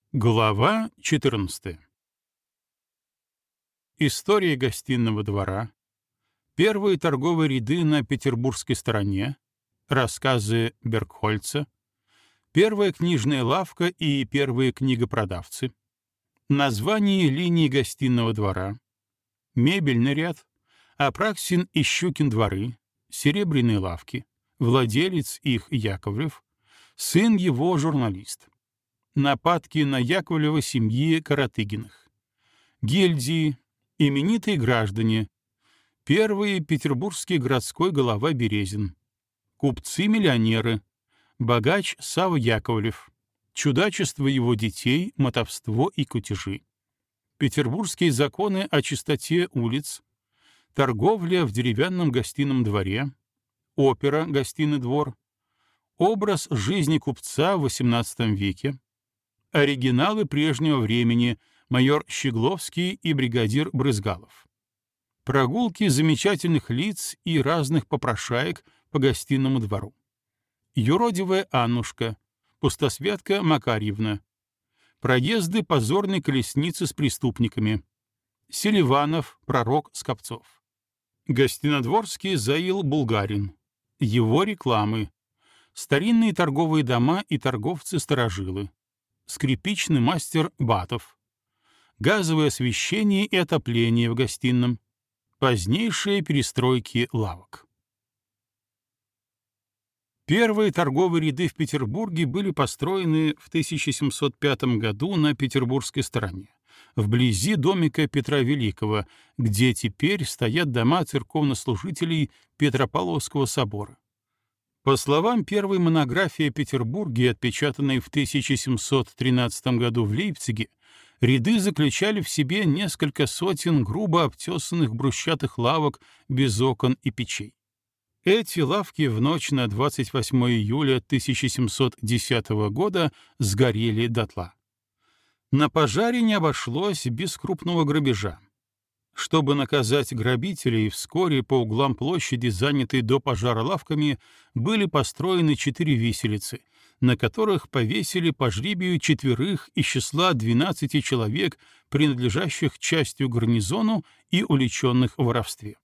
Глава 14. История гостиного двора, первые торговые ряды на петербургской стороне, рассказы Бергхольца, первая книжная лавка и первые книгопродавцы, название линии гостиного двора, мебельный ряд, Апраксин и Щукин дворы, серебряные лавки, владелец их Яковлев, сын его журналист. Нападки на Яковлева семьи Каратыгиных, гильдии, именитые граждане, первый петербургский городской голова Березин, купцы-миллионеры, богач Савва Яковлев, чудачество его детей, мотовство и кутежи, петербургские законы о чистоте улиц, торговля в деревянном гостином дворе, опера «Гостиный двор», образ жизни купца в XVIII веке, оригиналы прежнего времени, майор Щегловский и бригадир Брызгалов. Прогулки замечательных лиц и разных попрошаек по гостиному двору. Юродивая Аннушка, пустосвятка Макарьевна. Проезды позорной колесницы с преступниками. Селиванов, пророк Скопцов. Гостинодворский Заил Булгарин. Его рекламы. Старинные торговые дома и торговцы-старожилы. Скрипичный мастер Батов, газовое освещение и отопление в гостином, позднейшие перестройки лавок. Первые торговые ряды в Петербурге были построены в 1705 году на петербургской стороне, вблизи домика Петра Великого, где теперь стоят дома церковнослужителей Петропавловского собора. По словам первой монографии о Петербурге, отпечатанной в 1713 году в Лейпциге, ряды заключали в себе несколько сотен грубо обтесанных брусчатых лавок без окон и печей. Эти лавки в ночь на 28 июля 1710 года сгорели дотла. На пожаре не обошлось без крупного грабежа. Чтобы наказать грабителей, вскоре по углам площади, занятой до пожара лавками, были построены 4 виселицы, на которых повесили по жребию 4 из числа 12 человек, принадлежащих частью гарнизону и уличенных в воровстве.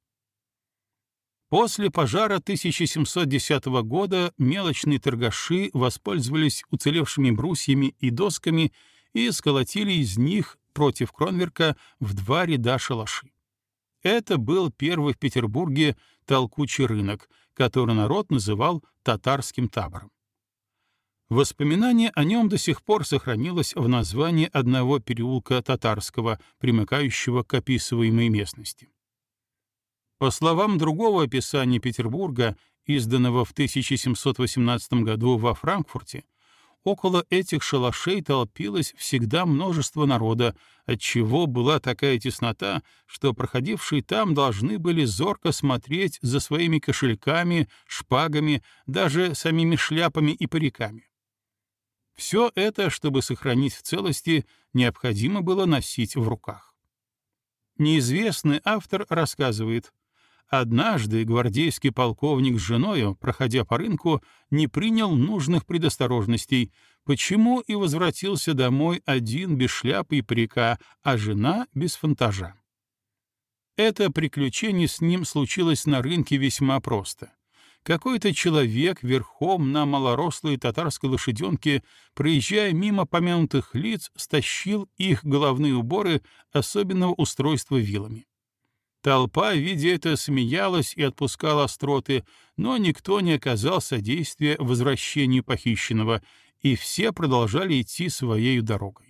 После пожара 1710 года мелочные торгаши воспользовались уцелевшими брусьями и досками и сколотили из них против Кронверка в 2 ряда шалаши. Это был первый в Петербурге толкучий рынок, который народ называл татарским табором. Воспоминание о нем до сих пор сохранилось в названии одного переулка Татарского, примыкающего к описываемой местности. По словам другого описания Петербурга, изданного в 1718 году во Франкфурте, около этих шалашей толпилось всегда множество народа, отчего была такая теснота, что проходившие там должны были зорко смотреть за своими кошельками, шпагами, даже самими шляпами и париками. Все это, чтобы сохранить в целости, необходимо было носить в руках. Неизвестный автор рассказывает: однажды гвардейский полковник с женою, проходя по рынку, не принял нужных предосторожностей, почему и возвратился домой один без шляпы и парика, а жена без фантажа. Это приключение с ним случилось на рынке весьма просто. Какой-то человек верхом на малорослой татарской лошаденке, проезжая мимо помянутых лиц, стащил их головные уборы особенного устройства вилами. Толпа, видя это, смеялась и отпускала остроты, но никто не оказал содействия возвращению похищенного, и все продолжали идти своей дорогой.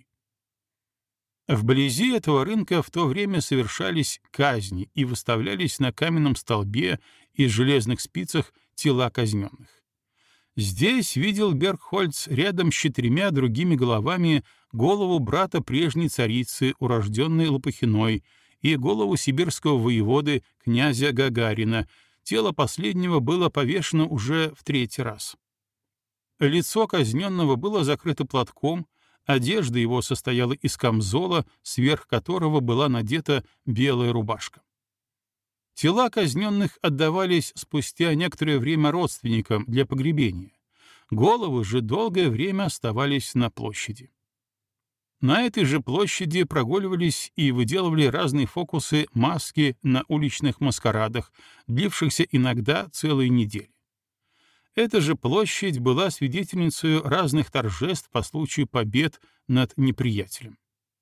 Вблизи этого рынка в то время совершались казни и выставлялись на каменном столбе из железных спицах тела казненных. Здесь видел Бергхольц рядом с 4 другими головами голову брата прежней царицы, урожденной Лопухиной, и голову сибирского воеводы князя Гагарина. Тело последнего было повешено уже в 3-й раз. Лицо казненного было закрыто платком, одежда его состояла из камзола, сверх которого была надета белая рубашка. Тела казненных отдавались спустя некоторое время родственникам для погребения. Головы же долгое время оставались на площади. На этой же площади прогуливались и выделывали разные фокусы маски на уличных маскарадах, длившихся иногда целые недели. Эта же площадь была свидетельницей разных торжеств по случаю побед над неприятелем.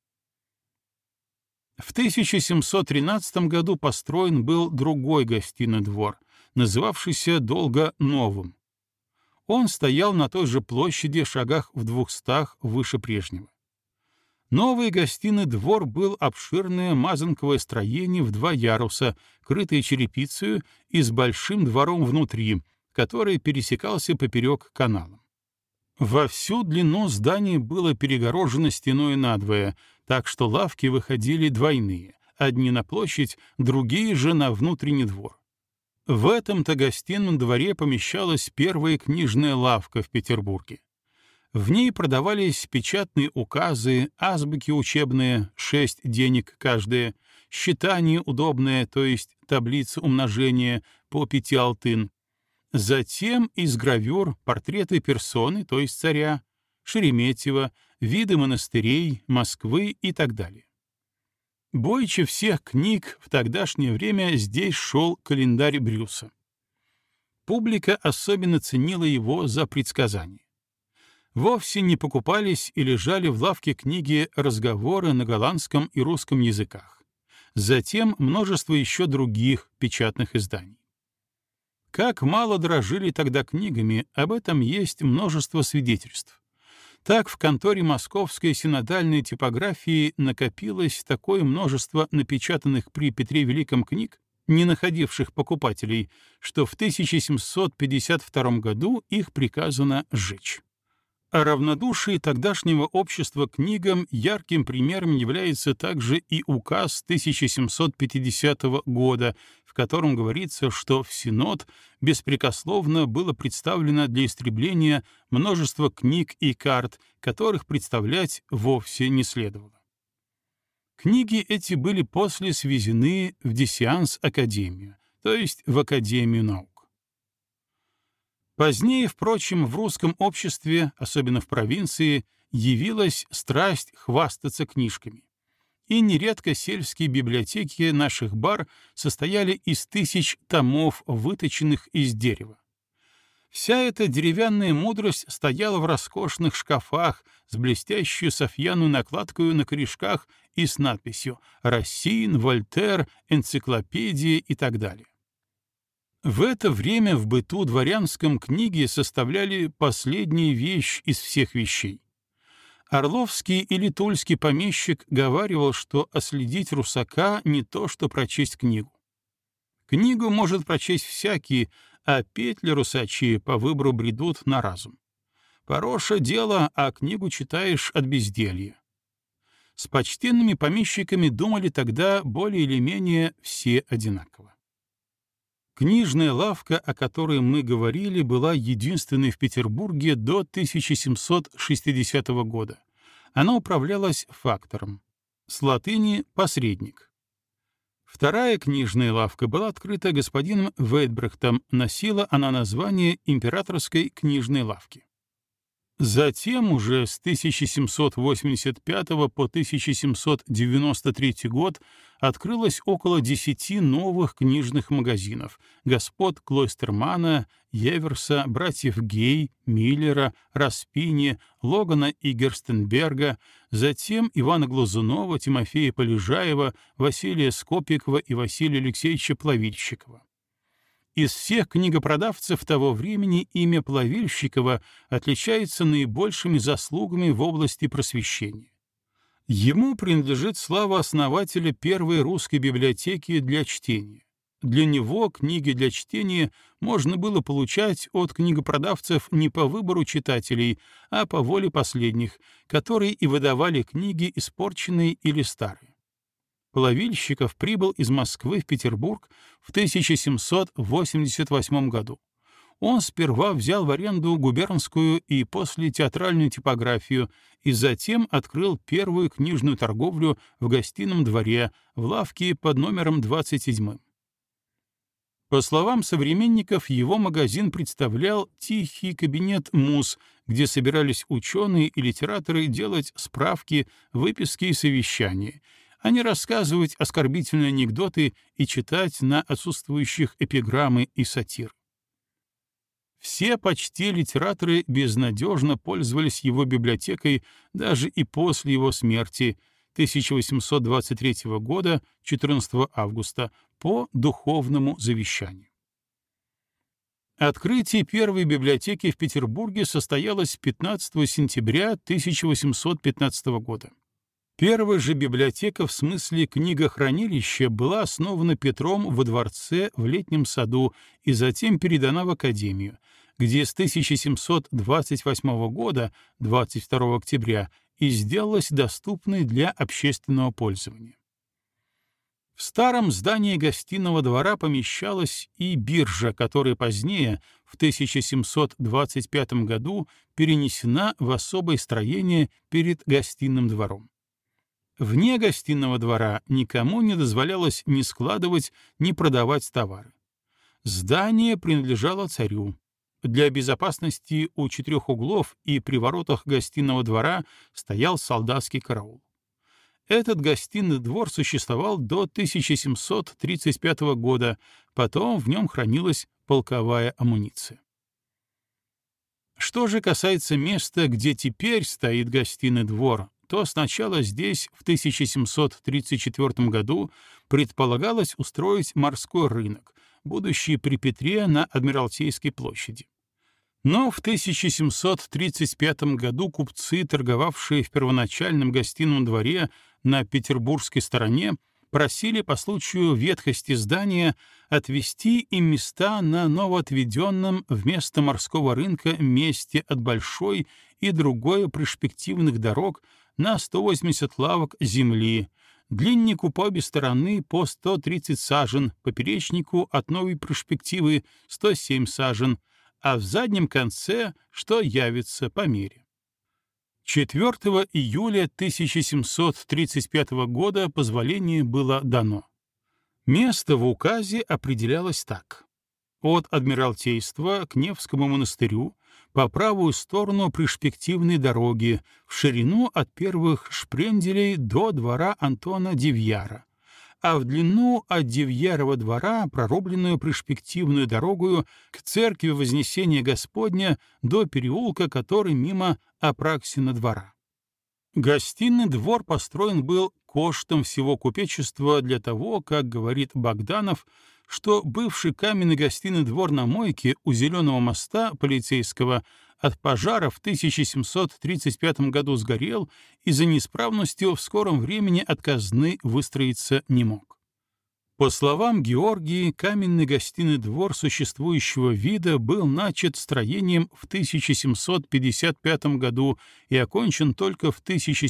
В 1713 году построен был другой гостиный двор, называвшийся долго Новым. Он стоял на той же площади, шагах в 200 выше прежнего. Новый гостиный двор был обширное мазанковое строение в 2 яруса, крытое черепицей и с большим двором внутри, который пересекался поперек каналом. Во всю длину здание было перегорожено стеной надвое, так что лавки выходили двойные, одни на площадь, другие же на внутренний двор. В этом-то гостином дворе помещалась первая книжная лавка в Петербурге. В ней продавались печатные указы, азбуки учебные, 6 денег каждая, считание удобное, то есть таблица умножения по 5 алтын. Затем из гравюр портреты персоны, то есть царя, Шереметьева, виды монастырей, Москвы и так далее. Бойче всех книг в тогдашнее время здесь шел календарь Брюса. Публика особенно ценила его за предсказания. Вовсе не покупались и лежали в лавке книги разговоры на голландском и русском языках. Затем множество еще других печатных изданий. Как мало дорожили тогда книгами, об этом есть множество свидетельств. Так в конторе Московской синодальной типографии накопилось такое множество напечатанных при Петре Великом книг, не находивших покупателей, что в 1752 году их приказано сжечь. О равнодушии тогдашнего общества к книгам ярким примером является также и указ 1750 года, в котором говорится, что в Синод беспрекословно было представлено для истребления множество книг и карт, которых представлять вовсе не следовало. Книги эти были после свезены в Десианс-академию, то есть в Академию наук. Позднее, впрочем, в русском обществе, особенно в провинции, явилась страсть хвастаться книжками. И нередко сельские библиотеки наших бар состояли из тысяч томов, выточенных из дерева. Вся эта деревянная мудрость стояла в роскошных шкафах с блестящей софьянной накладкой на корешках и с надписью «Рассин», «Вольтер», «Энциклопедия» и так далее. В это время в быту дворянском книги составляли последнюю вещь из всех вещей. Орловский или тульский помещик говаривал, что оследить русака не то, что прочесть книгу. Книгу может прочесть всякий, а петли русачьи по выбору бредут на разум. Хорошее дело, а книгу читаешь от безделья. С почтенными помещиками думали тогда более или менее все одинаково. Книжная лавка, о которой мы говорили, была единственной в Петербурге до 1760 года. Она управлялась фактором. С латыни «посредник». Вторая книжная лавка была открыта господином Вейтбрехтом, носила она название Императорской книжной лавки. Затем уже с 1785 по 1793 год открылось около 10 новых книжных магазинов господ Клойстермана, Еверса, братьев Гей, Миллера, Распини, Логана и Герстенберга, затем Ивана Глазунова, Тимофея Полежаева, Василия Скопикова и Василия Алексеевича Плавильщикова. Из всех книгопродавцев того времени имя Плавильщикова отличается наибольшими заслугами в области просвещения. Ему принадлежит слава основателя первой русской библиотеки для чтения. Для него книги для чтения можно было получать от книгопродавцев не по выбору читателей, а по воле последних, которые и выдавали книги испорченные или старые. Плавильщиков прибыл из Москвы в Петербург в 1788 году. Он сперва взял в аренду губернскую и после театральную типографию и затем открыл первую книжную торговлю в гостином дворе в лавке под номером 27. По словам современников, его магазин представлял тихий кабинет муз, где собирались ученые и литераторы делать справки, выписки и совещания, а не рассказывать оскорбительные анекдоты и читать на отсутствующих эпиграммы и сатир. Все почти литераторы безнадежно пользовались его библиотекой даже и после его смерти 1823 года, 14 августа, по духовному завещанию. Открытие первой библиотеки в Петербурге состоялось 15 сентября 1815 года. Первая же библиотека в смысле книгохранилища была основана Петром во дворце в Летнем саду и затем передана в Академию, где с 1728 года, 22 октября, и сделалась доступной для общественного пользования. В старом здании гостиного двора помещалась и биржа, которая позднее, в 1725 году, перенесена в особое строение перед гостиным двором. Вне гостиного двора никому не дозволялось ни складывать, ни продавать товары. Здание принадлежало царю. Для безопасности у 4 углов и при воротах гостиного двора стоял солдатский караул. Этот гостиный двор существовал до 1735 года, потом в нем хранилась полковая амуниция. Что же касается места, где теперь стоит гостиный двор, то сначала здесь, в 1734 году, предполагалось устроить морской рынок, будущий при Петре на Адмиралтейской площади. Но в 1735 году купцы, торговавшие в первоначальном гостином дворе на петербургской стороне, просили по случаю ветхости здания отвести им места на новоотведенном вместо морского рынка месте от большой и другой перспективных дорог на 180 лавок земли, длиннику по обе стороны по 130 сажен, поперечнику от новой перспективы 107 сажен, а в заднем конце, что явится по мере. 4 июля 1735 года позволение было дано. Место в указе определялось так. От Адмиралтейства к Невскому монастырю по правую сторону перспективной дороги, в ширину от первых шпренделей до двора Антона Девьяра, а в длину от Девьярова двора, прорубленную перспективную дорогою к церкви Вознесения Господня до переулка, который мимо Апраксина двора. Гостиный двор построен был коштом всего купечества для того, как говорит Богданов, что бывший каменный гостиный двор на Мойке у Зеленого моста полицейского от пожара в 1735 году сгорел и за неисправностью в скором времени от казны выстроиться не мог. По словам Георгии, каменный гостиный двор существующего вида был начат строением в 1755 году и окончен только в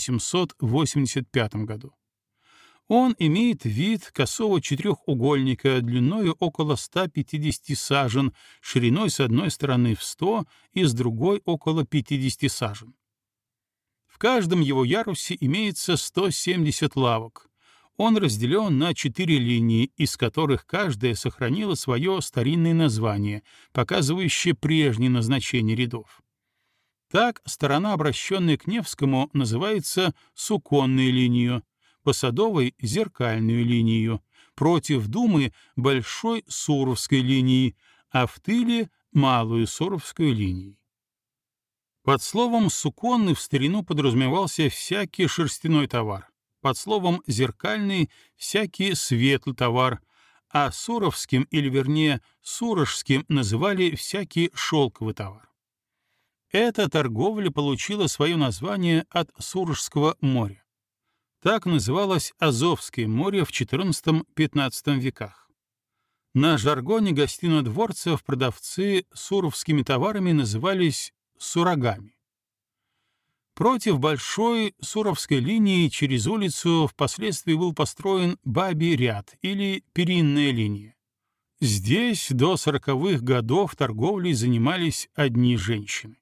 1785 году. Он имеет вид косого четырехугольника длиною около 150 сажен, шириной с одной стороны в 100 и с другой около 50 сажен. В каждом его ярусе имеется 170 лавок. Он разделен на 4 линии, из которых каждая сохранила свое старинное название, показывающее прежнее назначение рядов. Так, сторона, обращенная к Невскому, называется суконной линией, по Садовой — зеркальную линию, против Думы — большой суровской линией, а в тыле — малую суровскую линией. Под словом «суконный» в старину подразумевался всякий шерстяной товар, под словом «зеркальный» — всякий светлый товар, а суровским, или вернее сурожским, называли всякий шелковый товар. Эта торговля получила свое название от Сурожского моря. Так называлось Азовское море в XIV-XV веках. На жаргоне гостинодворцев продавцы суровскими товарами назывались сурогами. Против большой суровской линии через улицу впоследствии был построен бабий ряд или перинная линия. Здесь до 40-х годов торговлей занимались одни женщины.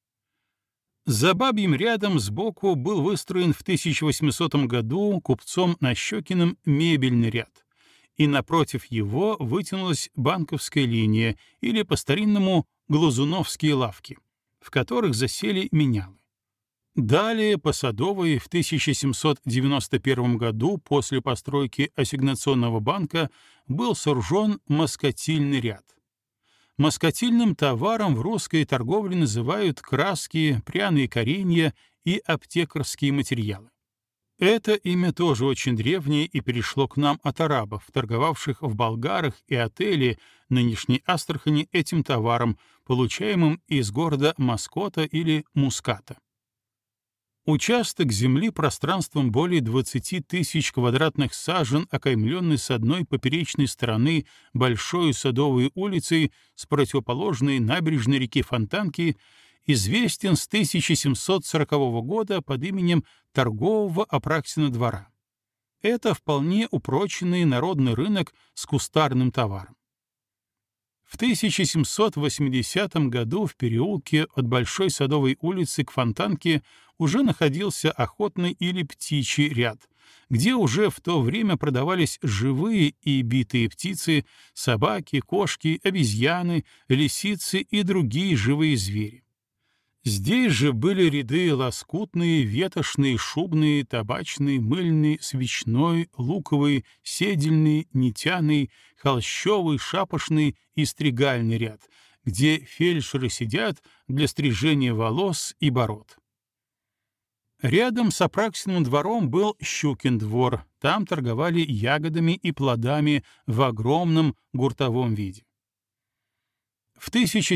За бабьим рядом сбоку был выстроен в 1800 году купцом Нащекиным мебельный ряд, и напротив его вытянулась банковская линия или по-старинному глазуновские лавки, в которых засели менялы. Далее по Садовой в 1791 году после постройки ассигнационного банка был сооружен москотильный ряд. Москотильным товаром в русской торговле называют краски, пряные коренья и аптекарские материалы. Это имя тоже очень древнее и перешло к нам от арабов, торговавших в Болгарах и Отеле, нынешней Астрахани, этим товаром, получаемым из города Маскота или Муската. Участок земли пространством более 20 тысяч квадратных сажен, окаймленный с одной поперечной стороны Большой Садовой улицей с противоположной набережной реки Фонтанки, известен с 1740 года под именем Торгового Апраксина двора. Это вполне упроченный народный рынок с кустарным товаром. В 1780 году в переулке от Большой Садовой улицы к Фонтанке уже находился охотный или птичий ряд, где уже в то время продавались живые и битые птицы, собаки, кошки, обезьяны, лисицы и другие живые звери. Здесь же были ряды лоскутные, ветошные, шубные, табачный, мыльный, свечной, луковый, седельный, нитяный, холщовый, шапошный и стригальный ряд, где фельдшеры сидят для стрижения волос и бород. Рядом с Апраксиным двором был Щукин двор, там торговали ягодами и плодами в огромном гуртовом виде. В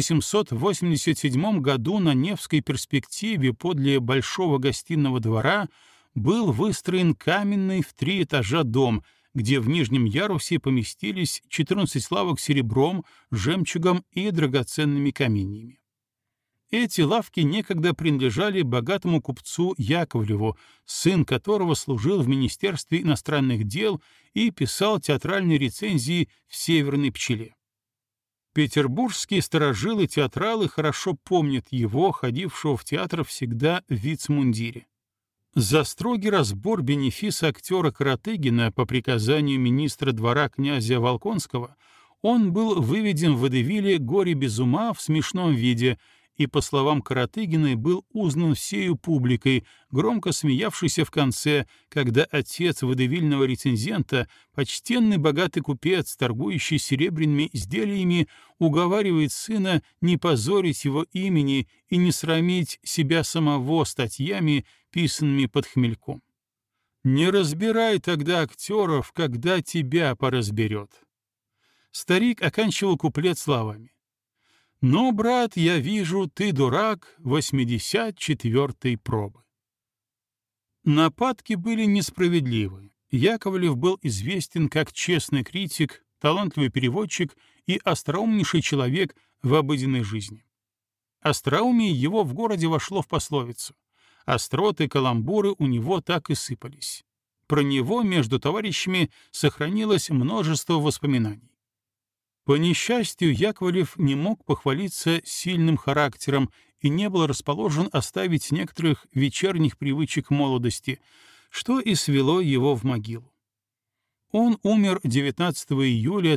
1787 году на Невской перспективе подле Большого гостиного двора был выстроен каменный в 3 этажа дом, где в нижнем ярусе поместились 14 лавок серебром, жемчугом и драгоценными каменьями. Эти лавки некогда принадлежали богатому купцу Яковлеву, сын которого служил в Министерстве иностранных дел и писал театральные рецензии в «Северной пчеле». Петербургские старожилы-театралы хорошо помнят его, ходившего в театр всегда в вицмундире. За строгий разбор бенефиса актера Каратыгина по приказанию министра двора князя Волконского он был выведен в водевиле «Горе без ума» в смешном виде и, по словам Каратыгина, был узнан всею публикой, громко смеявшейся в конце, когда отец водевильного рецензента, почтенный богатый купец, торгующий серебряными изделиями, уговаривает сына не позорить его имени и не срамить себя самого статьями, писанными под хмельком. «Не разбирай тогда актеров, когда тебя поразберет». Старик оканчивал куплет словами: «Но, брат, я вижу, ты дурак 84-й пробы». Нападки были несправедливы. Яковлев был известен как честный критик, талантливый переводчик и остроумнейший человек в обыденной жизни. Остроумие его в городе вошло в пословицу. Остроты, каламбуры у него так и сыпались. Про него между товарищами сохранилось множество воспоминаний. По несчастью, Яковлев не мог похвалиться сильным характером и не был расположен оставить некоторых вечерних привычек молодости, что и свело его в могилу. Он умер 19 июля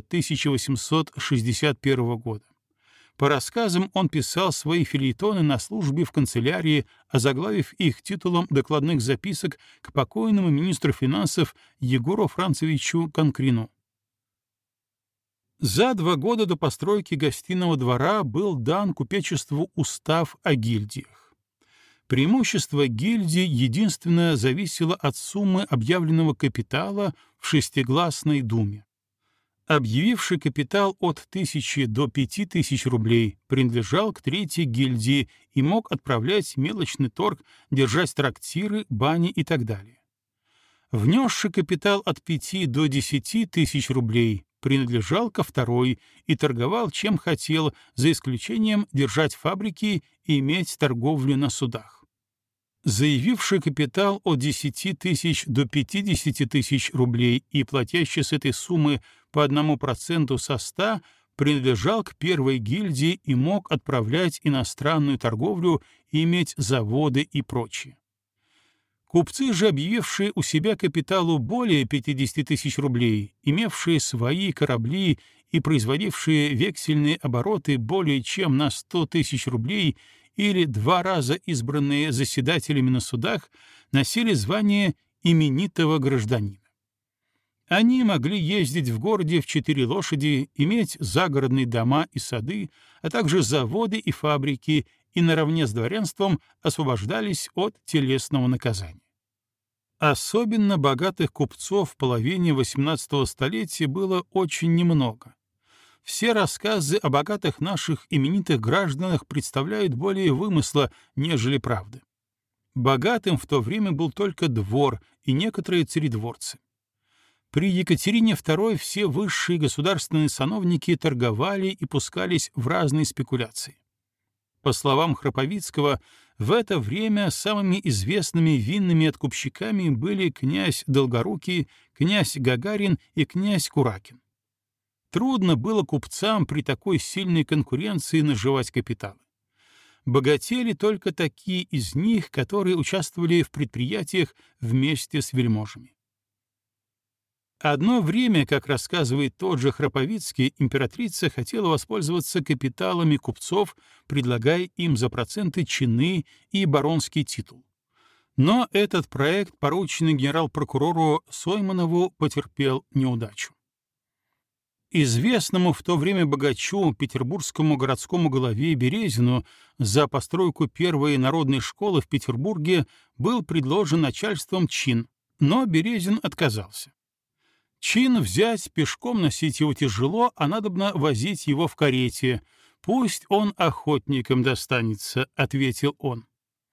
1861 года. По рассказам он писал свои фельетоны на службе в канцелярии, озаглавив их титулом докладных записок к покойному министру финансов Егору Францевичу Конкрину. За 2 года до постройки гостиного двора был дан купечеству устав о гильдиях. Преимущество гильдии единственно зависело от суммы объявленного капитала в шестигласной думе. Объявивший капитал от 1000 до 5000 рублей принадлежал к 3-й гильдии и мог отправлять мелочный торг, держать трактиры, бани и так далее. Внесший капитал от 5 до 10 тысяч рублей принадлежал ко 2-й и торговал чем хотел, за исключением держать фабрики и иметь торговлю на судах. Заявивший капитал от 10 тысяч до 50 тысяч рублей и платящий с этой суммы по 1% со 100 принадлежал к 1-й гильдии и мог отправлять иностранную торговлю и иметь заводы и прочее. Купцы же, объявившие у себя капиталу более 50 тысяч рублей, имевшие свои корабли и производившие вексельные обороты более чем на 100 тысяч рублей или 2 раза избранные заседателями на судах, носили звание именитого гражданина. Они могли ездить в городе в 4 лошади, иметь загородные дома и сады, а также заводы и фабрики, и наравне с дворянством освобождались от телесного наказания. Особенно богатых купцов в половине XVIII столетия было очень немного. Все рассказы о богатых наших именитых гражданах представляют более вымысла, нежели правды. Богатым в то время был только двор и некоторые царедворцы. При Екатерине II все высшие государственные сановники торговали и пускались в разные спекуляции. По словам Храповицкого, в это время самыми известными винными откупщиками были князь Долгорукий, князь Гагарин и князь Куракин. Трудно было купцам при такой сильной конкуренции наживать капиталы. Богатели только такие из них, которые участвовали в предприятиях вместе с вельможами. Одно время, как рассказывает тот же Храповицкий, императрица хотела воспользоваться капиталами купцов, предлагая им за проценты чины и баронский титул. Но этот проект, порученный генерал-прокурору Сойманову, потерпел неудачу. Известному в то время богачу, петербургскому городскому голове Березину, за постройку первой народной школы в Петербурге был предложен начальством чин, но Березин отказался. Чин взять, пешком носить его тяжело, а надобно возить его в карете. Пусть он охотникам достанется, — ответил он.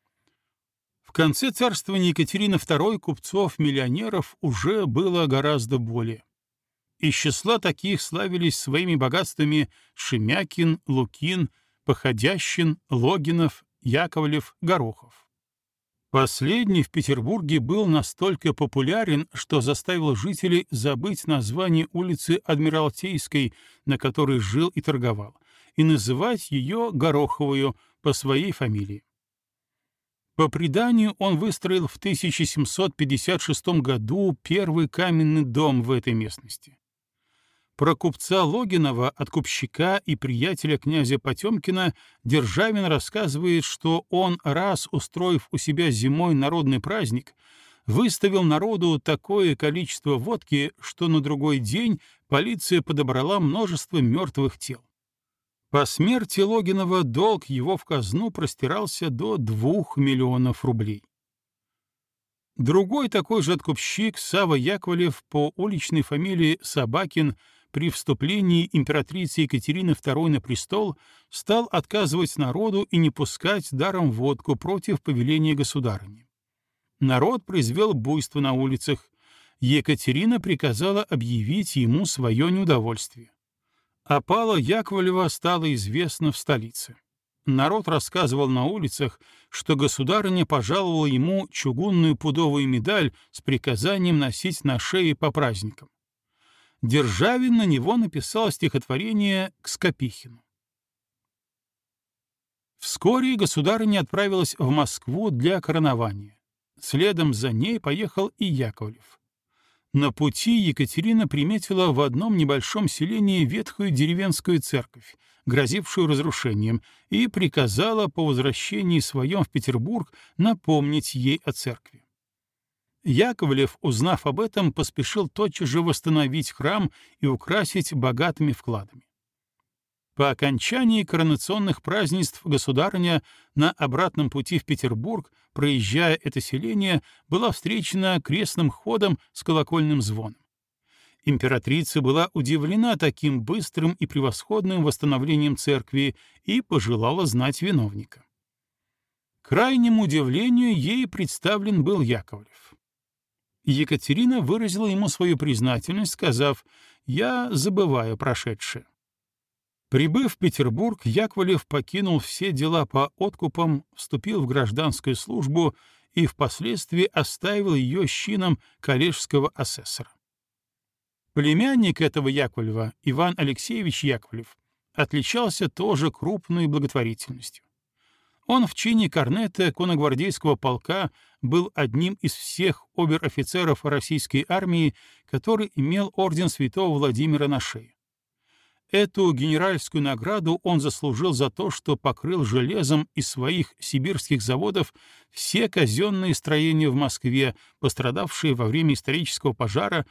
В конце царствования Екатерины II купцов-миллионеров уже было гораздо более. Из числа таких славились своими богатствами Шемякин, Лукин, Походящин, Логинов, Яковлев, Горохов. Последний в Петербурге был настолько популярен, что заставил жителей забыть название улицы Адмиралтейской, на которой жил и торговал, и называть ее Гороховою по своей фамилии. По преданию, он выстроил в 1756 году первый каменный дом в этой местности. Про купца Логинова, откупщика и приятеля князя Потемкина, Державин рассказывает, что он, раз устроив у себя зимой народный праздник, выставил народу такое количество водки, что на другой день полиция подобрала множество мертвых тел. По смерти Логинова долг его в казну простирался до 2 миллионов рублей. Другой такой же откупщик, Савва Яковлев, по уличной фамилии Собакин, при вступлении императрицы Екатерины II на престол стал отказывать народу и не пускать даром водку против повеления государыни. Народ произвел буйство на улицах. Екатерина приказала объявить ему свое неудовольствие. Опала Яковлева стала известна в столице. Народ рассказывал на улицах, что государыня пожаловала ему чугунную пудовую медаль с приказанием носить на шее по праздникам. Державин на него написал стихотворение к Скопихину. Вскоре государыня отправилась в Москву для коронования. Следом за ней поехал и Яковлев. На пути Екатерина приметила в одном небольшом селении ветхую деревенскую церковь, грозившую разрушением, и приказала по возвращении своем в Петербург напомнить ей о церкви. Яковлев, узнав об этом, поспешил тотчас же восстановить храм и украсить богатыми вкладами. По окончании коронационных празднеств государыня на обратном пути в Петербург, проезжая это селение, была встречена крестным ходом с колокольным звоном. Императрица была удивлена таким быстрым и превосходным восстановлением церкви и пожелала знать виновника. К крайнему удивлению ей представлен был Яковлев. Екатерина выразила ему свою признательность, сказав: «Я забываю прошедшее». Прибыв в Петербург, Яковлев покинул все дела по откупам, вступил в гражданскую службу и впоследствии оставил ее с чином коллежского асессора. Племянник этого Яковлева, Иван Алексеевич Яковлев, отличался тоже крупной благотворительностью. Он в чине корнета конногвардейского полка был одним из всех обер-офицеров российской армии, который имел орден святого Владимира на шее. Эту генеральскую награду он заслужил за то, что покрыл железом из своих сибирских заводов все казенные строения в Москве, пострадавшие во время исторического пожара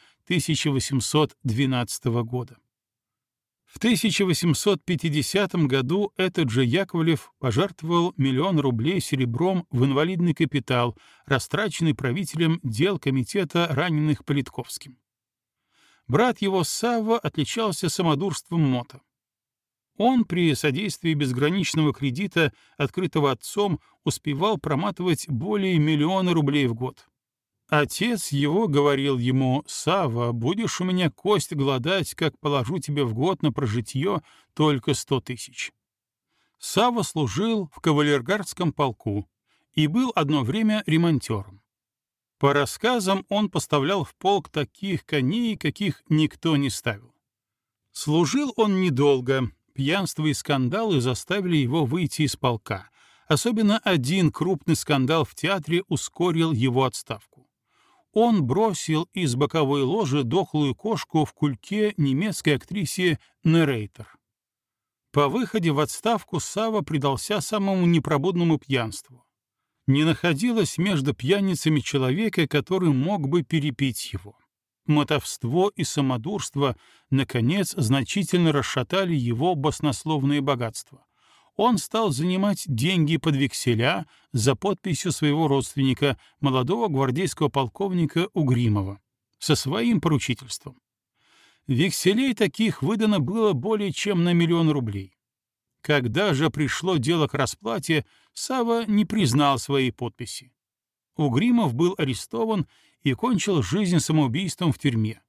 1812 года. В 1850 году этот же Яковлев пожертвовал 1 000 000 рублей серебром в инвалидный капитал, растраченный правителем дел комитета раненых Политковским. Брат его Савва отличался самодурством мото. Он при содействии безграничного кредита, открытого отцом, успевал проматывать более 1 000 000 рублей в год. Отец его говорил ему: «Савва, будешь у меня кость голодать, как положу тебе в год на прожитье только 100 000». Савва служил в кавалергардском полку и был одно время ремонтером. По рассказам, он поставлял в полк таких коней, каких никто не ставил. Служил он недолго, пьянство и скандалы заставили его выйти из полка. Особенно один крупный скандал в театре ускорил его отставку. Он бросил из боковой ложи дохлую кошку в кульке немецкой актрисе Нерейтер. По выходе в отставку Савва предался самому непробудному пьянству. Не находилось между пьяницами человека, который мог бы перепить его. Мотовство и самодурство, наконец, значительно расшатали его баснословные богатства. Он стал занимать деньги под векселя за подписью своего родственника, молодого гвардейского полковника Угримова, со своим поручительством. Векселей таких выдано было более чем на 1 000 000 рублей. Когда же пришло дело к расплате, Савва не признал своей подписи. Угримов был арестован и кончил жизнь самоубийством в тюрьме.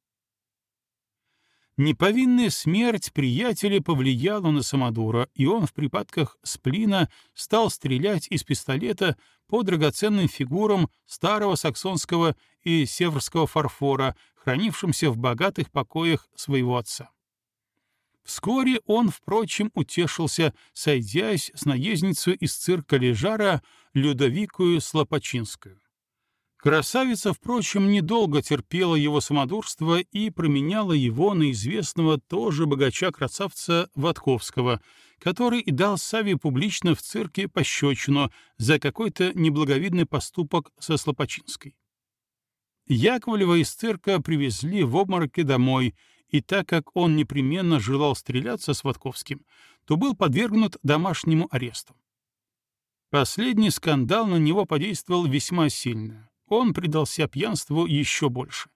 Неповинная смерть приятеля повлияла на самодура, и он в припадках сплина стал стрелять из пистолета по драгоценным фигурам старого саксонского и северского фарфора, хранившимся в богатых покоях своего отца. Вскоре он, впрочем, утешился, сойдясь с наездницей из цирка Лежара Людовикою Слопочинскую. Красавица, впрочем, недолго терпела его самодурство и променяла его на известного тоже богача-красавца Ватковского, который и дал Савве публично в цирке пощечину за какой-то неблаговидный поступок со Слопочинской. Яковлева из цирка привезли в обмороке домой, и так как он непременно желал стреляться с Ватковским, то был подвергнут домашнему аресту. Последний скандал на него подействовал весьма сильно. Он предался пьянству еще больше.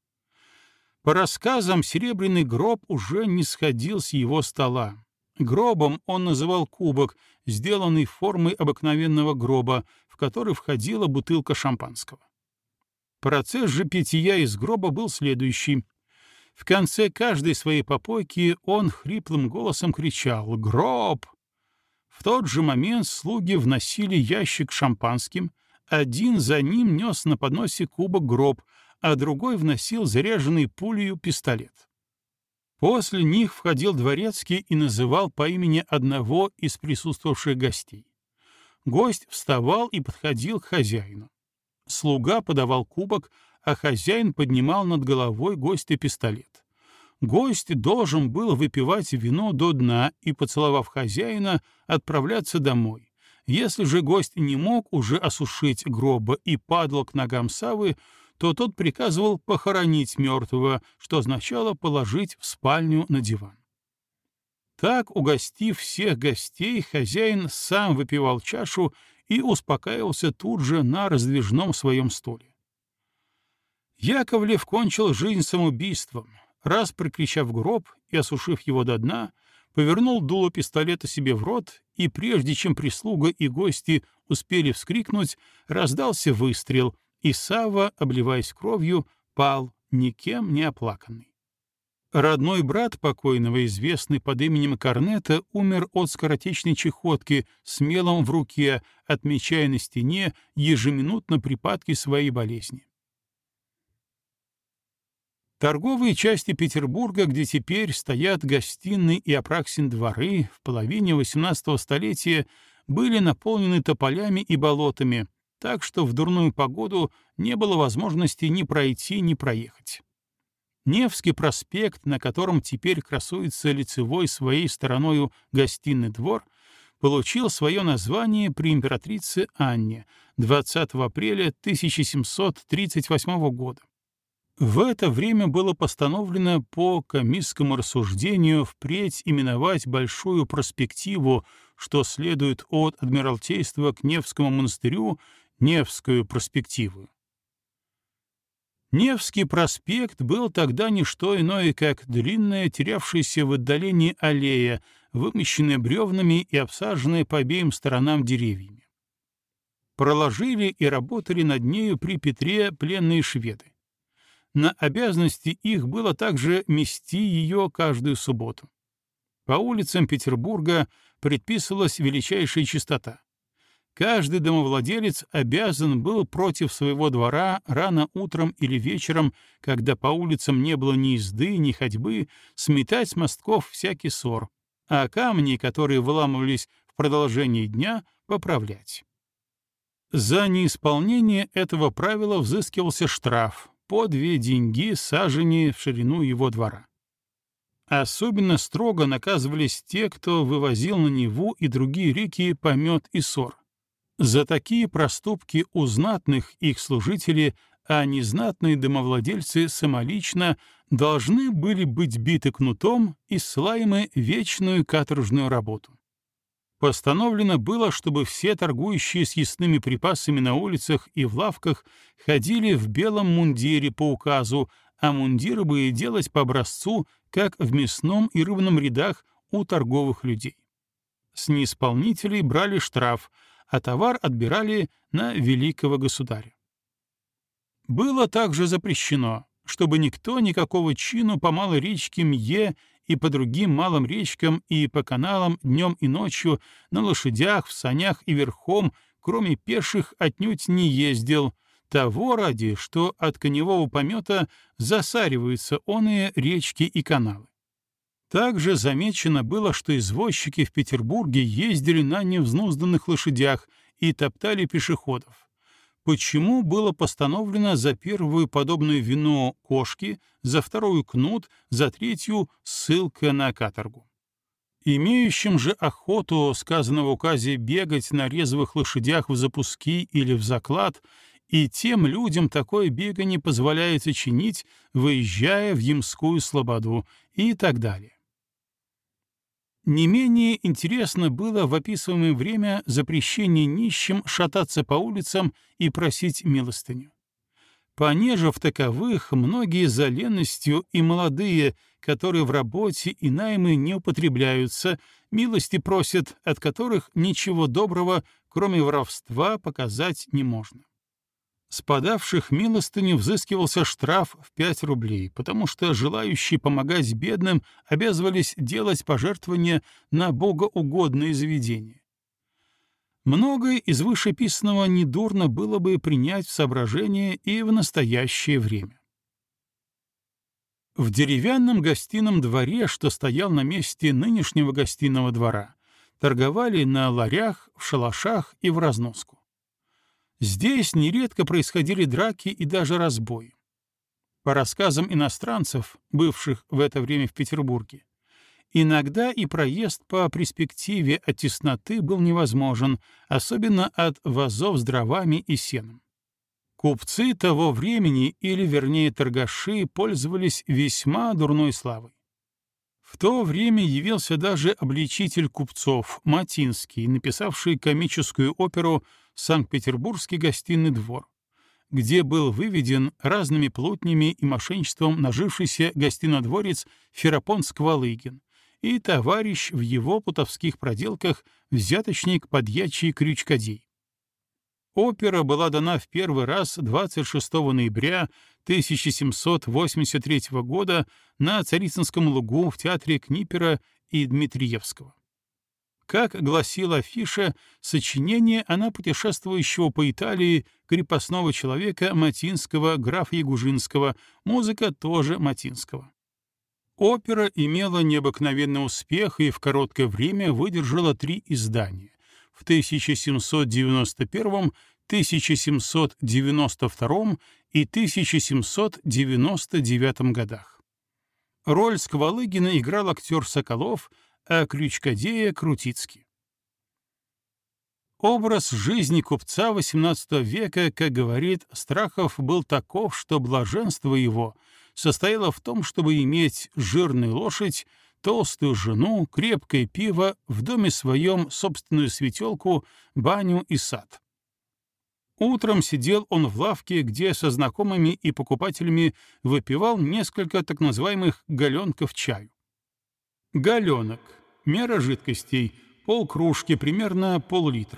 По рассказам, серебряный гроб уже не сходил с его стола. Гробом он называл кубок, сделанный формой обыкновенного гроба, в который входила бутылка шампанского. Процесс же питья из гроба был следующий. В конце каждой своей попойки он хриплым голосом кричал «Гроб!». В тот же момент слуги вносили ящик шампанским, один за ним нес на подносе кубок гроб, а другой вносил заряженный пулею пистолет. После них входил дворецкий и называл по имени одного из присутствовавших гостей. Гость вставал и подходил к хозяину. Слуга подавал кубок, а хозяин поднимал над головой гостя пистолет. Гость должен был выпивать вино до дна и, поцеловав хозяина, отправляться домой. Если же гость не мог уже осушить гроба и падал к ногам Саввы, то тот приказывал похоронить мертвого, что означало положить в спальню на диван. Так, угостив всех гостей, хозяин сам выпивал чашу и успокаивался тут же на раздвижном своем стуле. Яковлев кончил жизнь самоубийством, раз прикричав гроб и осушив его до дна, повернул дуло пистолета себе в рот, и прежде чем прислуга и гости успели вскрикнуть, раздался выстрел, и Савва, обливаясь кровью, пал, никем не оплаканный. Родной брат покойного, известный под именем Корнета, умер от скоротечной чехотки с мелом в руке, отмечая на стене ежеминутно припадки своей болезни. Торговые части Петербурга, где теперь стоят гостиные и Апраксин дворы, в половине XVIII столетия были наполнены тополями и болотами, так что в дурную погоду не было возможности ни пройти, ни проехать. Невский проспект, на котором теперь красуется лицевой своей стороною гостиный двор, получил свое название при императрице Анне 20 апреля 1738 года. В это время было постановлено по комиссскому рассуждению впредь именовать большую перспективу, что следует от Адмиралтейства к Невскому монастырю, Невскую перспективу. Невский проспект был тогда не что иное, как длинная, терявшаяся в отдалении аллея, вымощенная бревнами и обсаженная по обеим сторонам деревьями. Проложили и работали над нею при Петре пленные шведы. На обязанности их было также мести ее каждую субботу. По улицам Петербурга предписывалась величайшая чистота. Каждый домовладелец обязан был против своего двора рано утром или вечером, когда по улицам не было ни езды, ни ходьбы, сметать с мостков всякий ссор, а камни, которые выламывались в продолжении дня, поправлять. За неисполнение этого правила взыскивался штраф по 2 деньги сажени в ширину его двора. Особенно строго наказывались те, кто вывозил на Неву и другие реки помет и сор. За такие проступки у знатных их служители, а незнатные домовладельцы самолично должны были быть биты кнутом и ссылаемы в вечную каторжную работу. Постановлено было, чтобы все торгующие съестными припасами на улицах и в лавках ходили в белом мундире по указу, а мундиры бы делать по образцу, как в мясном и рыбном рядах у торговых людей. С неисполнителей брали штраф, а товар отбирали на великого государя. Было также запрещено, чтобы никто никакого чину по малой речке Мье и по другим малым речкам и по каналам днем и ночью на лошадях, в санях и верхом, кроме пеших, отнюдь не ездил, того ради, что от коневого помета засариваются оные речки и каналы. Также замечено было, что извозчики в Петербурге ездили на невзнузданных лошадях и топтали пешеходов. Почему было постановлено за первую подобную вину кошки, за вторую кнут, за третью ссылка на каторгу? Имеющим же охоту, сказано в указе, бегать на резвых лошадях в запуски или в заклад, и тем людям такое бегание позволяется чинить, выезжая в Ямскую слободу и так далее. Не менее интересно было в описываемое время запрещение нищим шататься по улицам и просить милостыню. Понеже в таковых многие за ленностью и молодые, которые в работе и наймы не употребляются, милости просят, от которых ничего доброго, кроме воровства, показать не можно. С подавших милостыню взыскивался штраф в 5 рублей, потому что желающие помогать бедным обязывались делать пожертвования на богоугодные заведения. Многое из вышеписанного недурно было бы принять в соображение и в настоящее время. В деревянном гостином дворе, что стоял на месте нынешнего гостиного двора, торговали на ларях, в шалашах и в разноску. Здесь нередко происходили драки и даже разбои. По рассказам иностранцев, бывших в это время в Петербурге, иногда и проезд по перспективе от тесноты был невозможен, особенно от вазов с дровами и сеном. Купцы того времени, или вернее торгаши, пользовались весьма дурной славой. В то время явился даже обличитель купцов Матинский, написавший комическую оперу «Санкт-Петербургский гостиный двор», где был выведен разными плутнями и мошенничеством нажившийся гостинодворец Ферапон Сквалыгин и товарищ в его плутовских проделках взяточник подьячий Крючкодей. Опера была дана в первый раз 26 ноября 1783 года на Царицынском лугу в театре Книпера и Дмитриевского. Как гласила афиша, сочинение она путешествующего по Италии крепостного человека Матинского, графа Ягужинского, музыка тоже Матинского. Опера имела необыкновенный успех и в короткое время выдержала 3 издания. в 1791, 1792 и 1799 годах. Роль Сквалыгина играл актер Соколов, а Крючкодея — Крутицкий. Образ жизни купца XVIII века, как говорит Страхов, был таков, что блаженство его состояло в том, чтобы иметь жирную лошадь, толстую жену, крепкое пиво, в доме своем собственную светелку, баню и сад. Утром сидел он в лавке, где со знакомыми и покупателями выпивал несколько так называемых галенков чаю. Галенок — мера жидкостей, полкружки, примерно пол-литра.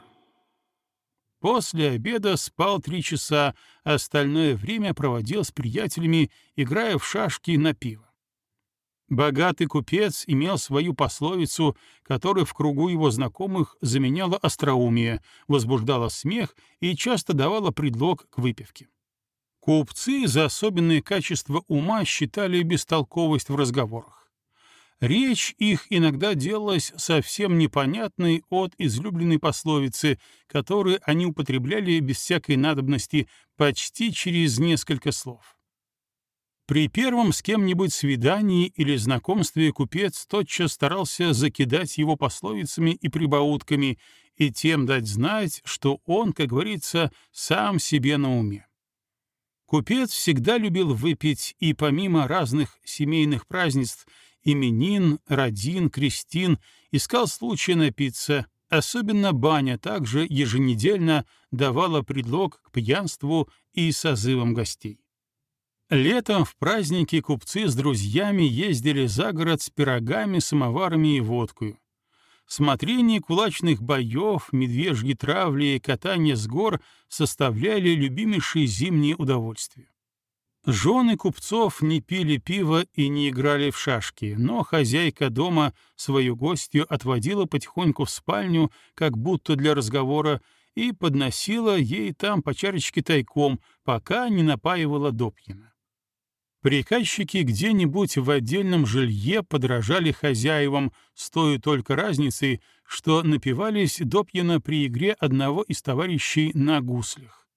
После обеда спал 3 часа, остальное время проводил с приятелями, играя в шашки на пиво. Богатый купец имел свою пословицу, которая в кругу его знакомых заменяла остроумие, возбуждала смех и часто давала предлог к выпивке. Купцы за особенные качества ума считали бестолковость в разговорах. Речь их иногда делалась совсем непонятной от излюбленной пословицы, которую они употребляли без всякой надобности почти через несколько слов. При первом с кем-нибудь свидании или знакомстве купец тотчас старался закидать его пословицами и прибаутками и тем дать знать, что он, как говорится, сам себе на уме. Купец всегда любил выпить и помимо разных семейных празднеств, именин, родин, крестин, искал случая напиться. Особенно баня также еженедельно давала предлог к пьянству и созывам гостей. Летом в праздники купцы с друзьями ездили за город с пирогами, самоварами и водкою. Смотрение кулачных боев, медвежьи травли и катание с гор составляли любимейшие зимние удовольствия. Жены купцов не пили пиво и не играли в шашки, но хозяйка дома свою гостью отводила потихоньку в спальню, как будто для разговора, и подносила ей там по чарочке тайком, пока не напаивала допьяна. Приказчики где-нибудь в отдельном жилье подражали хозяевам, с той только разницей, что напивались допьяна при игре одного из товарищей на гуслях.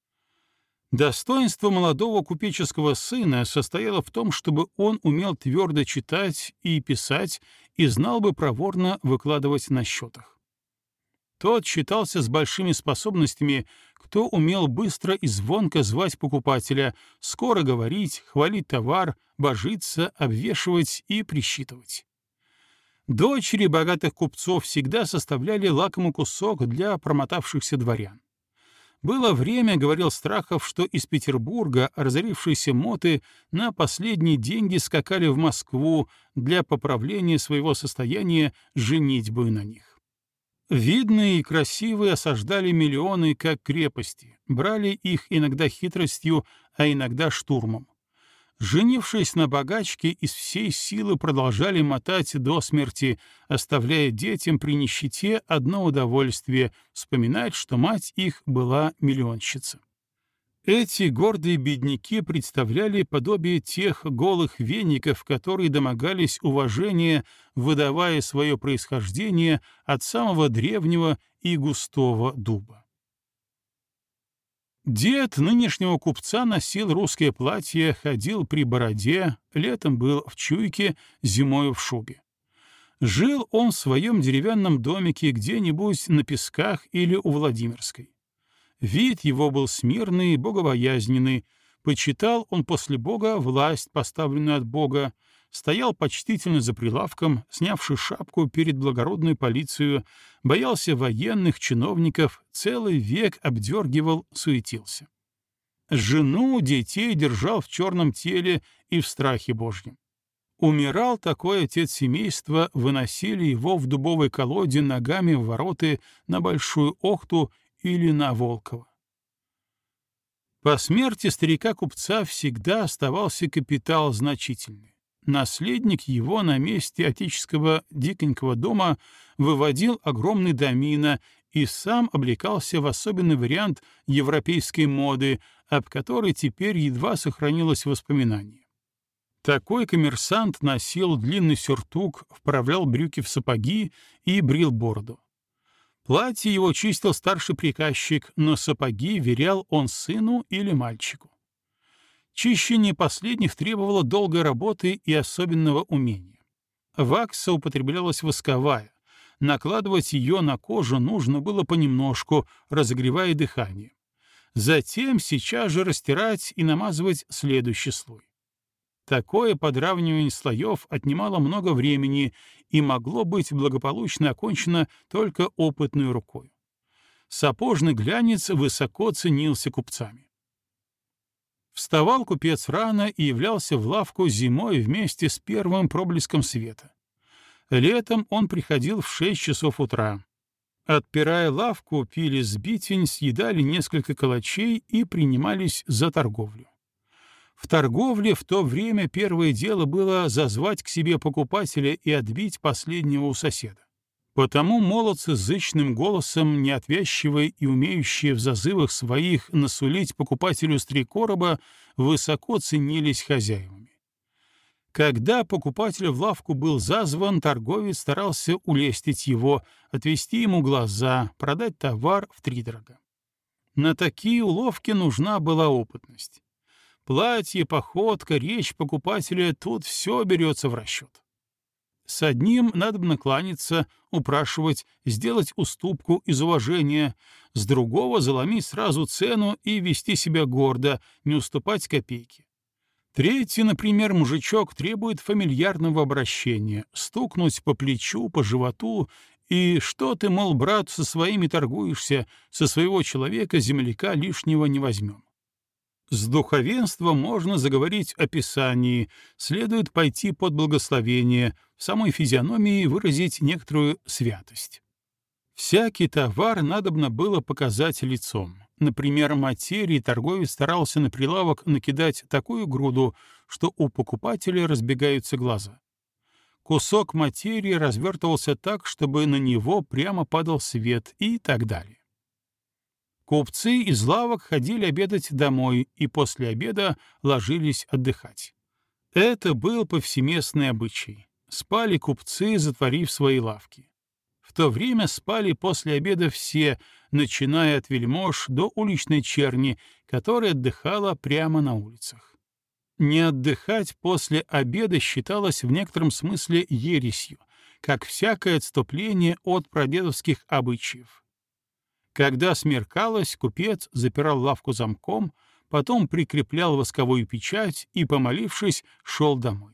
Достоинство молодого купеческого сына состояло в том, чтобы он умел твердо читать и писать и знал бы проворно выкладывать на счетах. Тот считался с большими способностями, кто умел быстро и звонко звать покупателя, скоро говорить, хвалить товар, божиться, обвешивать и присчитывать. Дочери богатых купцов всегда составляли лакомый кусок для промотавшихся дворян. Было время, говорил Страхов, что из Петербурга разорившиеся моты на последние деньги скакали в Москву для поправления своего состояния, женитьбы на них. Видные и красивые осаждали миллионы как крепости, брали их иногда хитростью, а иногда штурмом. Женившись на богачке, из всей силы продолжали мотать до смерти, оставляя детям при нищете одно удовольствие — вспоминать, что мать их была миллионщица. Эти гордые бедняки представляли подобие тех голых веников, которые домогались уважения, выдавая свое происхождение от самого древнего и густого дуба. Дед нынешнего купца носил русское платье, ходил при бороде, летом был в чуйке, зимою в шубе. Жил он в своем деревянном домике где-нибудь на Песках или у Владимирской. Вид его был смирный, богобоязненный, почитал он после Бога власть, поставленную от Бога, стоял почтительно за прилавком, снявший шапку перед благородной полицией, боялся военных, чиновников, целый век обдергивал, суетился. Жену, детей держал в черном теле и в страхе Божьем. Умирал такой отец семейства, выносили его в дубовой колоде ногами в вороты на Большую Охту или на Волково. По смерти старика-купца всегда оставался капитал значительный. Наследник его на месте отеческого диконького дома выводил огромный домино и сам облекался в особенный вариант европейской моды, об которой теперь едва сохранилось воспоминание. Такой коммерсант носил длинный сюртук, вправлял брюки в сапоги и брил бороду. Платье его чистил старший приказчик, но сапоги верял он сыну или мальчику. Чищение последних требовало долгой работы и особенного умения. Вакса употреблялась восковая. Накладывать ее на кожу нужно было понемножку, разогревая дыхание. Затем сейчас же растирать и намазывать следующий слой. Такое подравнивание слоев отнимало много времени и могло быть благополучно окончено только опытной рукой. Сапожный глянец высоко ценился купцами. Вставал купец рано и являлся в лавку зимой вместе с первым проблеском света. Летом он приходил в 6 часов утра. Отпирая лавку, пили сбитень, съедали несколько калачей и принимались за торговлю. В торговле в то время первое дело было зазвать к себе покупателя и отбить последнего у соседа. Потому молодцы с зычным голосом, неотвязчивые и умеющие в зазывах своих насулить покупателю с 3 короба, высоко ценились хозяевами. Когда покупатель в лавку был зазван, торговец старался улестить его, отвести ему глаза, продать товар втридорога. На такие уловки нужна была опытность. Платье, походка, речь покупателя — тут все берется в расчет. С одним надобно кланяться, упрашивать, сделать уступку из уважения, с другого заломить сразу цену и вести себя гордо, не уступать копейки. Третий, например, мужичок требует фамильярного обращения, стукнуть по плечу, по животу, и что ты, мол, брат, со своими торгуешься, со своего человека земляка лишнего не возьмем. С духовенством можно заговорить о Писании, следует пойти под благословение, в самой физиономии выразить некоторую святость. Всякий товар надобно было показать лицом. Например, материи торговец старался на прилавок накидать такую груду, что у покупателя разбегаются глаза. Кусок материи развертывался так, чтобы на него прямо падал свет и так далее. Купцы из лавок ходили обедать домой и после обеда ложились отдыхать. Это был повсеместный обычай. Спали купцы, затворив свои лавки. В то время спали после обеда все, начиная от вельмож до уличной черни, которая отдыхала прямо на улицах. Не отдыхать после обеда считалось в некотором смысле ересью, как всякое отступление от прадедовских обычаев. Когда смеркалось, купец запирал лавку замком, потом прикреплял восковую печать и, помолившись, шел домой.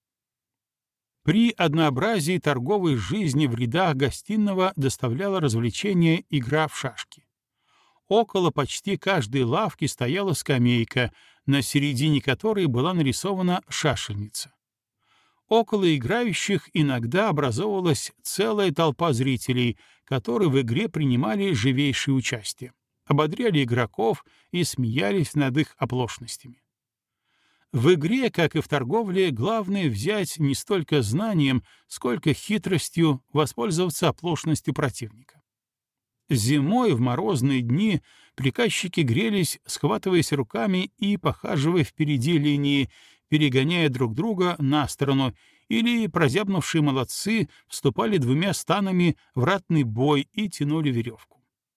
При однообразии торговой жизни в рядах гостиного доставляла развлечение игра в шашки. Около почти каждой лавки стояла скамейка, на середине которой была нарисована шашельница. Около играющих иногда образовывалась целая толпа зрителей, которые в игре принимали живейшее участие, ободряли игроков и смеялись над их оплошностями. В игре, как и в торговле, главное взять не столько знанием, сколько хитростью воспользоваться оплошностью противника. Зимой в морозные дни приказчики грелись, схватываясь руками и похаживая впереди линии, перегоняя друг друга на сторону, или прозябнувшие молодцы вступали 2 станами в ратный бой и тянули веревку.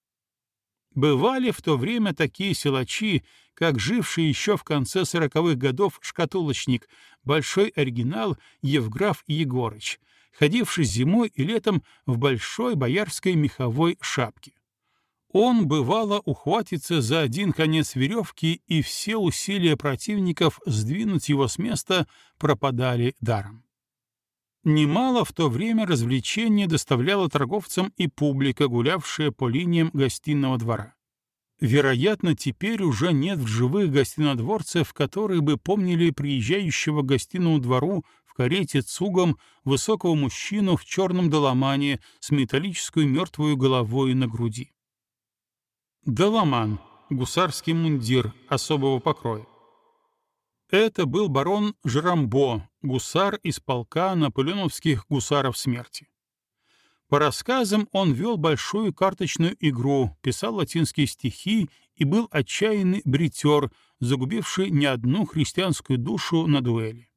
Бывали в то время такие силачи, как живший еще в конце 40-х годов шкатулочник, большой оригинал Евграф Егорыч, ходивший зимой и летом в большой боярской меховой шапке. Он, бывало, ухватится за один конец веревки, и все усилия противников сдвинуть его с места пропадали даром. Немало в то время развлечения доставляла торговцам и публика, гулявшая по линиям гостиного двора. Вероятно, теперь уже нет в живых гостинодворцев, которые бы помнили приезжающего к гостиному двору в карете цугом высокого мужчину в черном доломане с металлической мертвой головой на груди. Доломан — гусарский мундир особого покроя. Это был барон Жрамбо, гусар из полка наполеоновских гусаров смерти. По рассказам, он вел большую карточную игру, писал латинские стихи и был отчаянный бритер, загубивший не одну христианскую душу на дуэли.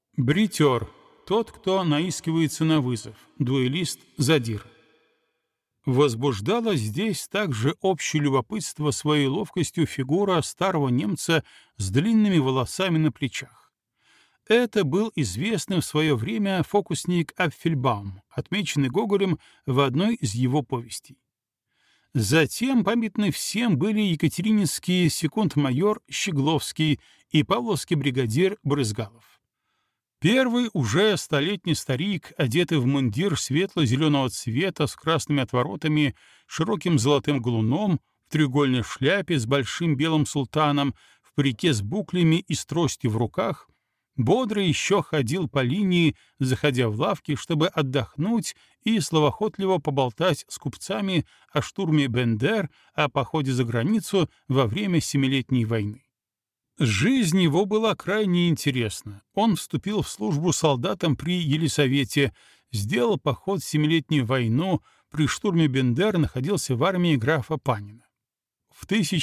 Бритер — тот, кто наискивается на вызов, дуэлист — задир. Возбуждало здесь также общее любопытство своей ловкостью фигура старого немца с длинными волосами на плечах. Это был известный в свое время фокусник Апфельбаум, отмеченный Гоголем в одной из его повестей. Затем памятны всем были екатерининский секунд-майор Щегловский и павловский бригадир Брызгалов. Первый уже столетний старик, одетый в мундир светло-зеленого цвета с красными отворотами, широким золотым галуном, в треугольной шляпе с большим белым султаном, в парике с буклями и с тростью в руках, бодро еще ходил по линии, заходя в лавки, чтобы отдохнуть и словоохотливо поболтать с купцами о штурме Бендер, о походе за границу во время Семилетней войны. Жизнь его была крайне интересна. Он вступил в службу солдатом при Елисавете, сделал поход в Семилетнюю войну, при штурме Бендер находился в армии графа Панина. В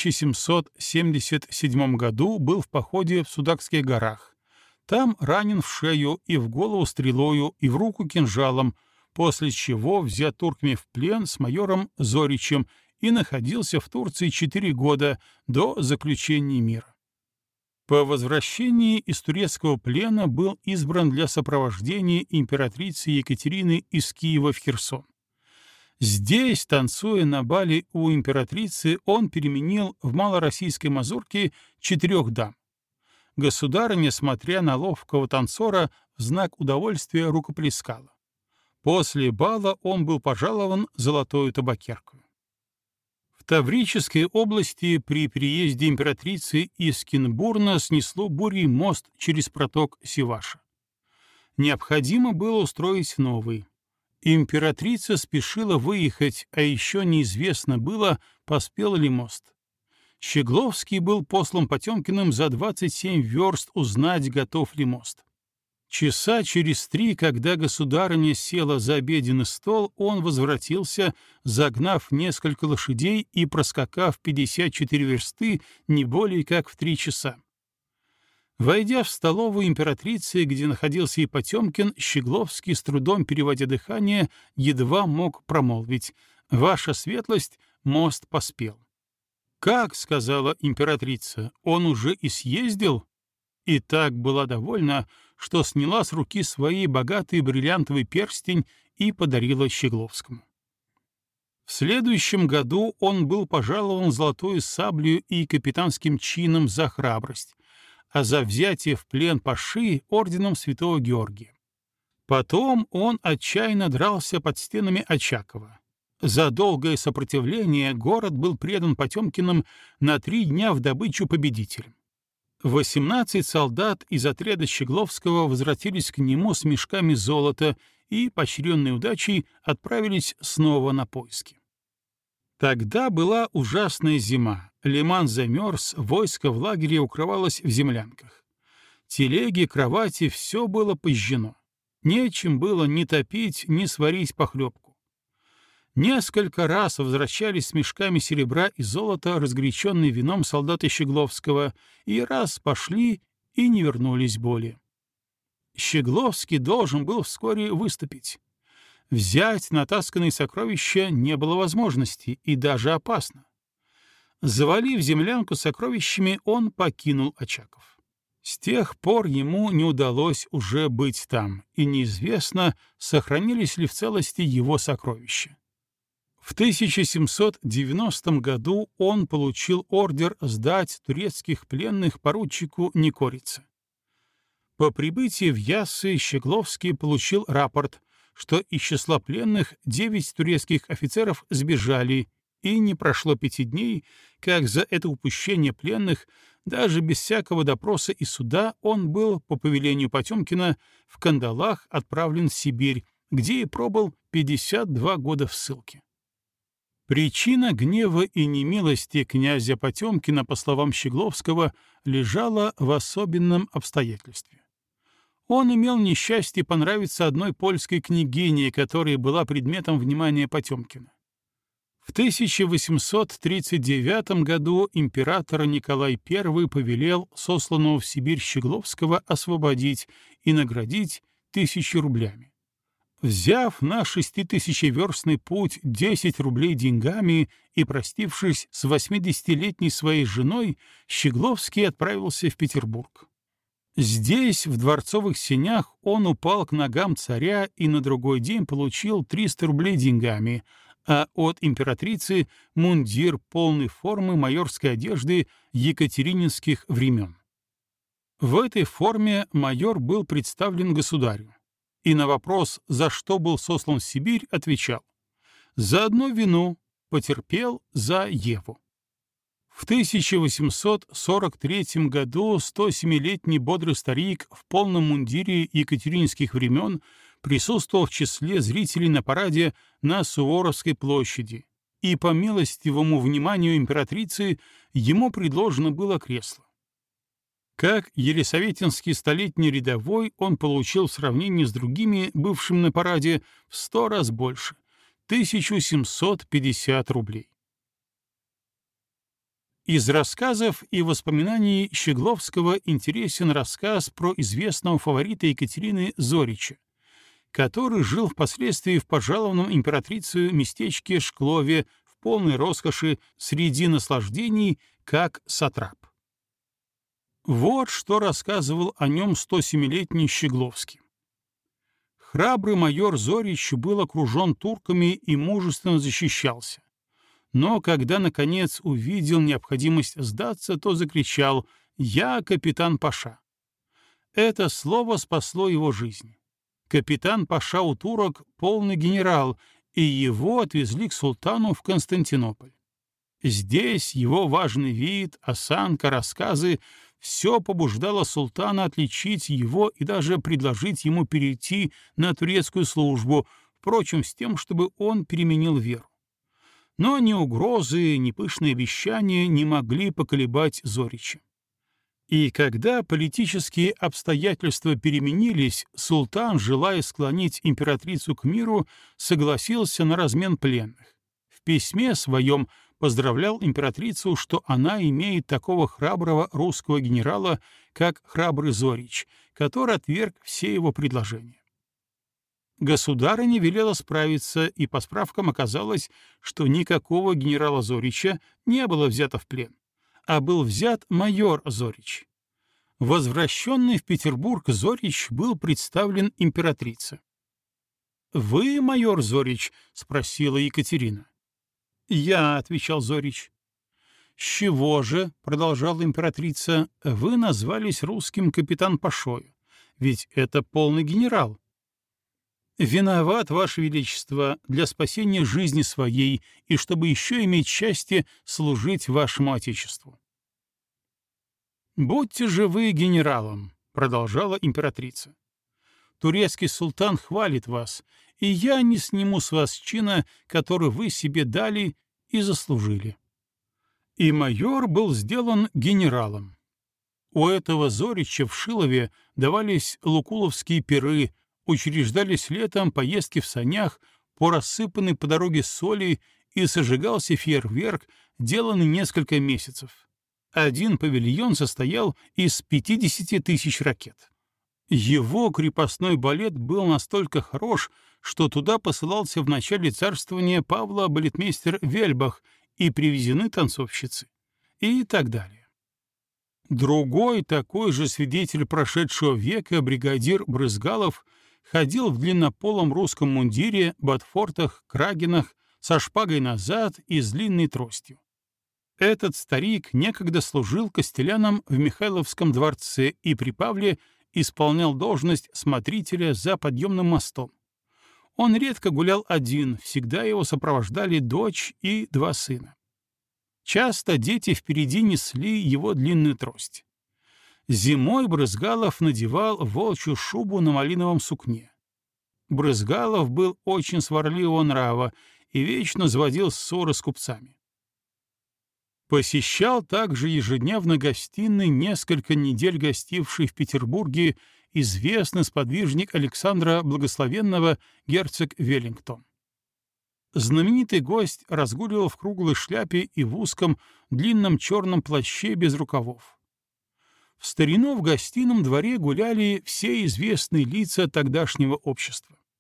1777 году был в походе в Судакских горах. Там ранен в шею и в голову стрелою, и в руку кинжалом, после чего взят турками в плен с майором Зоричем и находился в Турции 4 года до заключения мира. По возвращении из турецкого плена был избран для сопровождения императрицы Екатерины из Киева в Херсон. Здесь, танцуя на бале у императрицы, он переменил в малороссийской мазурке 4 дам. Государыня, смотря на ловкого танцора, в знак удовольствия рукоплескала. После бала он был пожалован золотою табакеркою. В Таврической области при переезде императрицы из Кенбурна снесло бурей мост через проток Севаша. Необходимо было устроить новый. Императрица спешила выехать, а еще неизвестно было, поспел ли мост. Щегловский был послан Потемкиным за 27 верст узнать, готов ли мост. Часа через 3, когда государыня села за обеденный стол, он возвратился, загнав несколько лошадей и проскакав 54 версты не более как в 3 часа. Войдя в столовую императрицы, где находился и Потемкин, Щегловский, с трудом переводя дыхание, едва мог промолвить: «Ваша светлость, мост поспел». «Как?» — сказала императрица, — «он уже и съездил?» И так была довольна, что сняла с руки своей богатый бриллиантовый перстень и подарила Щегловскому. В следующем году он был пожалован золотою саблею и капитанским чином за храбрость, а за взятие в плен паши орденом Святого Георгия. Потом он отчаянно дрался под стенами Очакова. За долгое сопротивление город был предан Потемкиным на 3 дня в добычу победителям. 18 солдат из отряда Щегловского возвратились к нему с мешками золота и, поощренной удачей, отправились снова на поиски. Тогда была ужасная зима, Лиман замерз, войско в лагере укрывалось в землянках. Телеги, кровати — все было пожжено. Нечем было ни топить, ни сварить похлебку. Несколько раз возвращались с мешками серебра и золота, разгоряченные вином солдаты Щегловского, и раз пошли и не вернулись более. Щегловский должен был вскоре выступить. Взять натасканные сокровища не было возможности и даже опасно. Завалив землянку сокровищами, он покинул Очаков. С тех пор ему не удалось уже быть там, и неизвестно, сохранились ли в целости его сокровища. В 1790 году он получил ордер сдать турецких пленных поручику Никорице. По прибытии в Яссы Щегловский получил рапорт, что из числа пленных 9 турецких офицеров сбежали, и не прошло 5 дней, как за это упущение пленных, даже без всякого допроса и суда, он был, по повелению Потемкина, в кандалах отправлен в Сибирь, где и пробыл 52 года в ссылке. Причина гнева и немилости князя Потемкина, по словам Щегловского, лежала в особенном обстоятельстве. Он имел несчастье понравиться одной польской княгине, которая была предметом внимания Потемкина. В 1839 году император Николай I повелел сосланного в Сибирь Щегловского освободить и наградить 1000 рублями. Взяв на 6000-верстный путь 10 рублей деньгами и простившись с 80-летней своей женой, Щегловский отправился в Петербург. Здесь, в дворцовых сенях, он упал к ногам царя и на другой день получил 300 рублей деньгами, а от императрицы мундир полной формы майорской одежды екатерининских времен. В этой форме майор был представлен государю, и на вопрос, за что был сослан в Сибирь, отвечал: «За одну вину потерпел за Еву». В 1843 году 107-летний бодрый старик в полном мундире екатерининских времен присутствовал в числе зрителей на параде на Суворовской площади, и по милостивому вниманию императрицы ему предложено было кресло. Как елисаветинский столетний рядовой, он получил в сравнении с другими, бывшим на параде, в 100 раз больше — 1750 рублей. Из рассказов и воспоминаний Щегловского интересен рассказ про известного фаворита Екатерины Зорича, который жил впоследствии в пожалованном императрицей местечке Шклове в полной роскоши среди наслаждений, как сатрап. Вот что рассказывал о нем 107-летний Щегловский. Храбрый майор Зорич был окружен турками и мужественно защищался. Но когда, наконец, увидел необходимость сдаться, то закричал: «Я капитан Паша». Это слово спасло его жизнь. Капитан Паша у турок — полный генерал, и его отвезли к султану в Константинополь. Здесь его важный вид, осанка, рассказы — все побуждало султана отличить его и даже предложить ему перейти на турецкую службу, впрочем, с тем, чтобы он переменил веру. Но ни угрозы, ни пышные обещания не могли поколебать Зорича. И когда политические обстоятельства переменились, султан, желая склонить императрицу к миру, согласился на размен пленных. В письме своем поздравлял императрицу, что она имеет такого храброго русского генерала, как храбрый Зорич, который отверг все его предложения. Государыня велела справиться, и по справкам оказалось, что никакого генерала Зорича не было взято в плен, а был взят майор Зорич. Возвращенный в Петербург Зорич был представлен императрице. «Вы майор Зорич?» — спросила Екатерина. «Я», — отвечал Зорич. «С чего же, — продолжала императрица, — вы назвались русским капитан Пашою? Ведь это полный генерал». «Виноват, Ваше Величество, для спасения жизни своей и чтобы еще иметь счастье служить вашему Отечеству». «Будьте же вы генералом», — продолжала императрица. «Турецкий султан хвалит вас, и я не сниму с вас чина, который вы себе дали и заслужили». И майор был сделан генералом. У этого Зорича в Шилове давались лукуловские пиры, учреждались летом поездки в санях по рассыпанной по дороге соли, и сожигался фейерверк, деланный несколько месяцев. Один павильон состоял из 50 тысяч ракет. Его крепостной балет был настолько хорош, что туда посылался в начале царствования Павла балетмейстер Вельбах, и привезены танцовщицы, и так далее. Другой такой же свидетель прошедшего века, бригадир Брызгалов, ходил в длиннополом русском мундире, ботфортах, крагинах, со шпагой назад и с длинной тростью. Этот старик некогда служил костеляном в Михайловском дворце и при Павле исполнял должность смотрителя за подъемным мостом. Он редко гулял один, всегда его сопровождали дочь и 2 сына. Часто дети впереди несли его длинную трость. Зимой Брызгалов надевал волчью шубу на малиновом сукне. Брызгалов был очень сварливого нрава и вечно заводил ссоры с купцами. Посещал также ежедневно гостиной несколько недель гостивший в Петербурге известный сподвижник Александра Благословенного герцог Веллингтон. Знаменитый гость разгуливал в круглой шляпе и в узком длинном черном плаще без рукавов. В старину в гостином дворе гуляли все известные лица тогдашнего общества.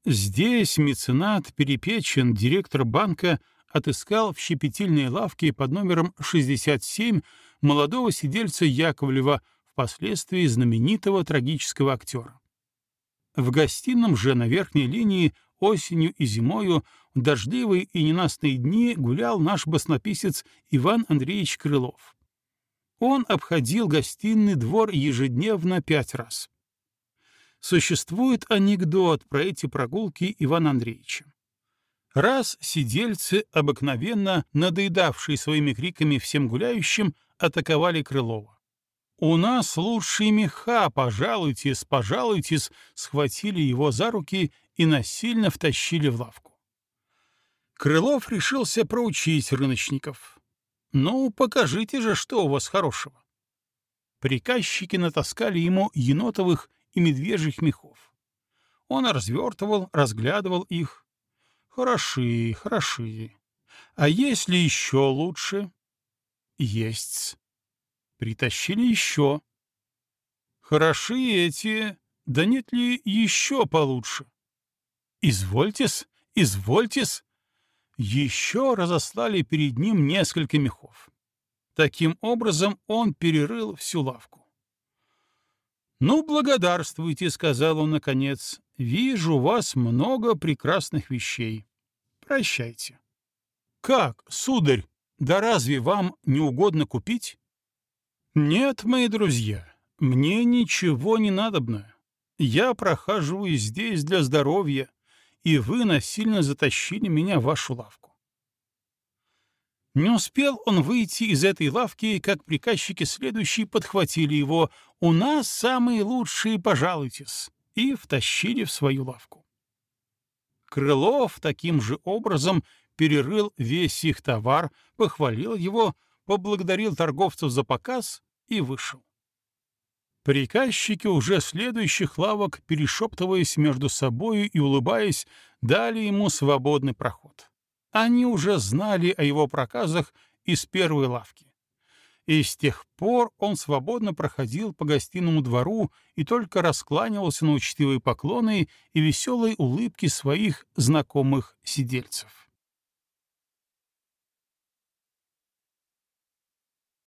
Здесь меценат Перепечин, директор банка, отыскал в щепетильной лавке под номером 67 молодого сидельца Яковлева, впоследствии знаменитого трагического актера. В гостином же на верхней линии осенью и зимою в дождливые и ненастные дни гулял наш баснописец Иван Андреевич Крылов. Он обходил гостиный двор ежедневно 5 раз. Существует анекдот про эти прогулки Ивана Андреевича. Раз сидельцы, обыкновенно надоедавшие своими криками всем гуляющим, атаковали Крылова. «У нас лучшие меха, пожалуйтесь, пожалуйтесь», схватили его за руки и насильно втащили в лавку. Крылов решился проучить рыночников. «Ну, покажите же, что у вас хорошего». Приказчики натаскали ему енотовых и медвежьих мехов. Он развертывал, разглядывал их. Хороши, хороши. А если еще лучше? Есть. Притащили еще. Хороши эти, да нет ли еще получше? Извольтесь, извольтесь. Еще разослали перед ним несколько мехов. Таким образом он перерыл всю лавку. «Ну, благодарствуйте», — сказал он наконец. «Вижу у вас много прекрасных вещей. Прощайте». «Как, сударь, да разве вам не угодно купить?» «Нет, мои друзья, мне ничего не надобно. Я прохаживаюсь здесь для здоровья, и вы насильно затащили меня в вашу лавку». Не успел он выйти из этой лавки, как приказчики следующие подхватили его: «У нас самые лучшие, пожалуйтесь», и втащили в свою лавку. Крылов таким же образом перерыл весь их товар, похвалил его, поблагодарил торговцев за показ и вышел. Приказчики уже следующих лавок, перешептываясь между собою и улыбаясь, дали ему свободный проход. Они уже знали о его проказах из первой лавки. И с тех пор он свободно проходил по гостиному двору и только раскланивался на учтивые поклоны и веселые улыбки своих знакомых сидельцев.